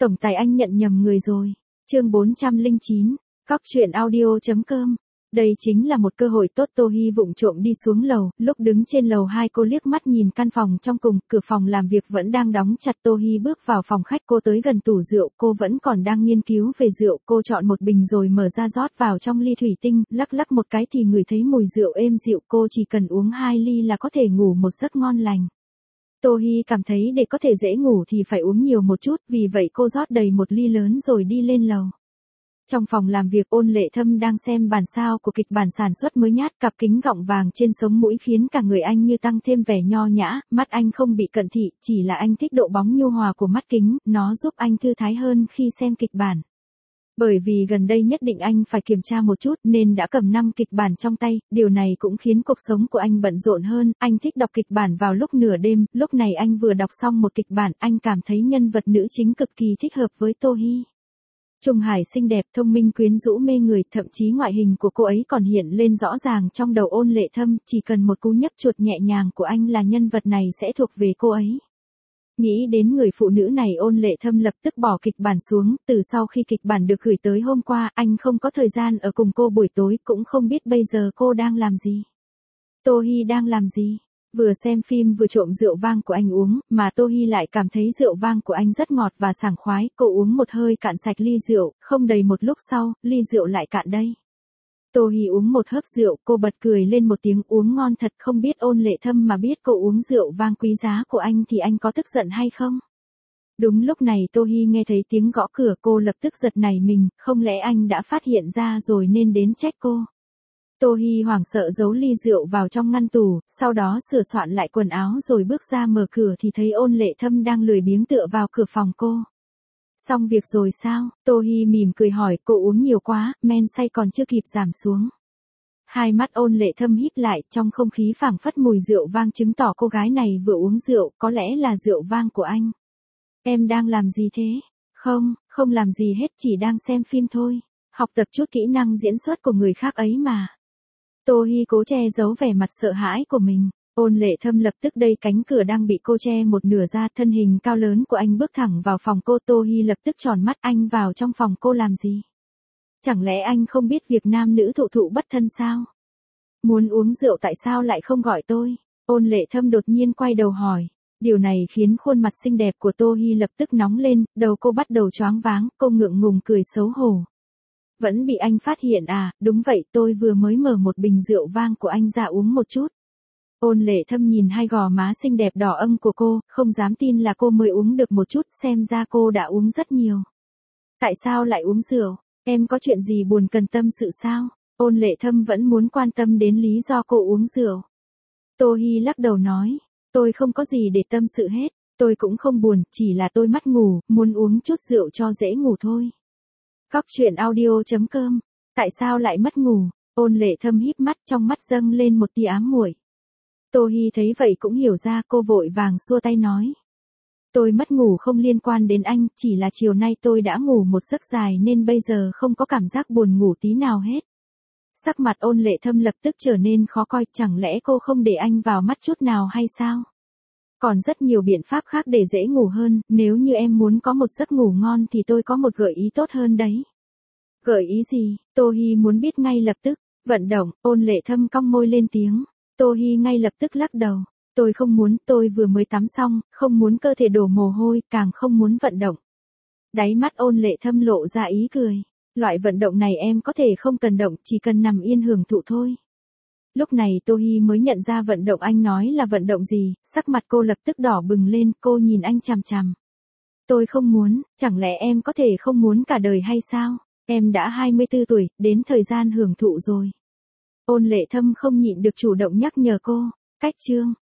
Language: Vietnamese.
Tổng tài anh nhận nhầm người rồi. Chương 409, Cóc truyện audio.com. Đây chính là một cơ hội tốt. Tô Hi vụng trộm đi xuống lầu, lúc đứng trên lầu 2 cô liếc mắt nhìn căn phòng trong cùng, cửa phòng làm việc vẫn đang đóng chặt. Tô Hi bước vào phòng khách, cô tới gần tủ rượu, cô vẫn còn đang nghiên cứu về rượu, cô chọn một bình rồi mở ra rót vào trong ly thủy tinh, lắc lắc một cái thì ngửi thấy mùi rượu êm dịu, cô chỉ cần uống 2 ly là có thể ngủ một giấc ngon lành. Tô Hi cảm thấy để có thể dễ ngủ thì phải uống nhiều một chút, vì vậy cô rót đầy một ly lớn rồi đi lên lầu. Trong phòng làm việc, Ôn Lệ Thâm đang xem bản sao của kịch bản sản xuất mới nhát, cặp kính gọng vàng trên sống mũi khiến cả người anh như tăng thêm vẻ nho nhã, mắt anh không bị cận thị, chỉ là anh thích độ bóng nhu hòa của mắt kính, nó giúp anh thư thái hơn khi xem kịch bản. Bởi vì gần đây nhất định anh phải kiểm tra một chút nên đã cầm 5 kịch bản trong tay, điều này cũng khiến cuộc sống của anh bận rộn hơn, anh thích đọc kịch bản vào lúc nửa đêm, lúc này anh vừa đọc xong một kịch bản, anh cảm thấy nhân vật nữ chính cực kỳ thích hợp với Tô Hi. Trung Hải xinh đẹp, thông minh, quyến rũ, mê người, thậm chí ngoại hình của cô ấy còn hiện lên rõ ràng trong đầu Ôn Lệ Thâm, chỉ cần một cú nhấp chuột nhẹ nhàng của anh là nhân vật này sẽ thuộc về cô ấy. Nghĩ đến người phụ nữ này, Ôn Lệ Thâm lập tức bỏ kịch bản xuống, từ sau khi kịch bản được gửi tới hôm qua, anh không có thời gian ở cùng cô buổi tối, cũng không biết bây giờ cô đang làm gì. Tô Hi đang làm gì? Vừa xem phim vừa trộm rượu vang của anh uống, mà Tô Hi lại cảm thấy rượu vang của anh rất ngọt và sảng khoái, cô uống một hơi cạn sạch ly rượu, không đầy một lúc sau, ly rượu lại cạn đây. Tô Hi uống một hớp rượu, cô bật cười lên một tiếng, uống ngon thật, không biết Ôn Lệ Thâm mà biết cô uống rượu vang quý giá của anh thì anh có tức giận hay không? Đúng lúc này Tô Hi nghe thấy tiếng gõ cửa, cô lập tức giật nảy mình, không lẽ anh đã phát hiện ra rồi nên đến trách cô? Tô Hi hoảng sợ giấu ly rượu vào trong ngăn tủ, sau đó sửa soạn lại quần áo rồi bước ra mở cửa thì thấy Ôn Lệ Thâm đang lười biếng tựa vào cửa phòng cô. Xong việc rồi sao? Tô Hi mỉm cười hỏi, cô uống nhiều quá, men say còn chưa kịp giảm xuống. Hai mắt Ôn Lệ Thâm híp lại, trong không khí phảng phất mùi rượu vang chứng tỏ cô gái này vừa uống rượu, có lẽ là rượu vang của anh. Em đang làm gì thế? Không làm gì hết, chỉ đang xem phim thôi. Học tập chút kỹ năng diễn xuất của người khác ấy mà. Tô Hi cố che giấu vẻ mặt sợ hãi của mình. Ôn Lệ Thâm lập tức đẩy cánh cửa đang bị cô che một nửa ra, thân hình cao lớn của anh bước thẳng vào phòng cô. Tô Hi lập tức tròn mắt, anh vào trong phòng cô làm gì? Chẳng lẽ anh không biết việc nam nữ thụ thụ bất thân sao? Muốn uống rượu tại sao lại không gọi tôi? Ôn Lệ Thâm đột nhiên quay đầu hỏi. Điều này khiến khuôn mặt xinh đẹp của Tô Hi lập tức nóng lên, đầu cô bắt đầu choáng váng, cô ngượng ngùng cười xấu hổ. Vẫn bị anh phát hiện à? Đúng vậy, tôi vừa mới mở một bình rượu vang của anh ra uống một chút. Ôn Lệ Thâm nhìn hai gò má xinh đẹp đỏ ửng của cô, không dám tin là cô mới uống được một chút, xem ra cô đã uống rất nhiều. Tại sao lại uống rượu? Em có chuyện gì buồn cần tâm sự sao? Ôn Lệ Thâm vẫn muốn quan tâm đến lý do cô uống rượu. Tô Hi lắc đầu nói, tôi không có gì để tâm sự hết, tôi cũng không buồn, chỉ là tôi mất ngủ, muốn uống chút rượu cho dễ ngủ thôi. Cóc truyện audio.com. Tại sao lại mất ngủ? Ôn Lệ Thâm híp mắt, trong mắt dâng lên một tia ám muội. Tô Hi thấy vậy cũng hiểu ra, cô vội vàng xua tay nói. Tôi mất ngủ không liên quan đến anh, chỉ là chiều nay tôi đã ngủ một giấc dài nên bây giờ không có cảm giác buồn ngủ tí nào hết. Sắc mặt Ôn Lệ Thâm lập tức trở nên khó coi, chẳng lẽ cô không để anh vào mắt chút nào hay sao? Còn rất nhiều biện pháp khác để dễ ngủ hơn, nếu như em muốn có một giấc ngủ ngon thì tôi có một gợi ý tốt hơn đấy. Gợi ý gì? Tô Hi muốn biết ngay lập tức. Vận động. Ôn Lệ Thâm cong môi lên tiếng. Tô Hi ngay lập tức lắc đầu. Tôi không muốn, tôi vừa mới tắm xong, không muốn cơ thể đổ mồ hôi, càng không muốn vận động. Đáy mắt Ôn Lệ Thâm lộ ra ý cười. Loại vận động này em có thể không cần động, chỉ cần nằm yên hưởng thụ thôi. Lúc này Tô Hi mới nhận ra vận động anh nói là vận động gì, sắc mặt cô lập tức đỏ bừng lên, cô nhìn anh chằm chằm. Tôi không muốn, chẳng lẽ em có thể không muốn cả đời hay sao? Em đã 24 tuổi, đến thời gian hưởng thụ rồi. Ôn Lệ Thâm không nhịn được chủ động nhắc nhở cô. Cách chương